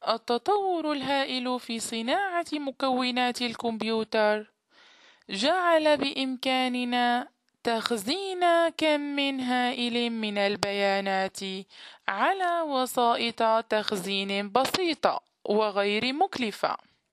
التطور الهائل في صناعة مكونات الكمبيوتر جعل بإمكاننا تخزين كم هائل من البيانات على وسائط تخزين بسيطة وغير مكلفة.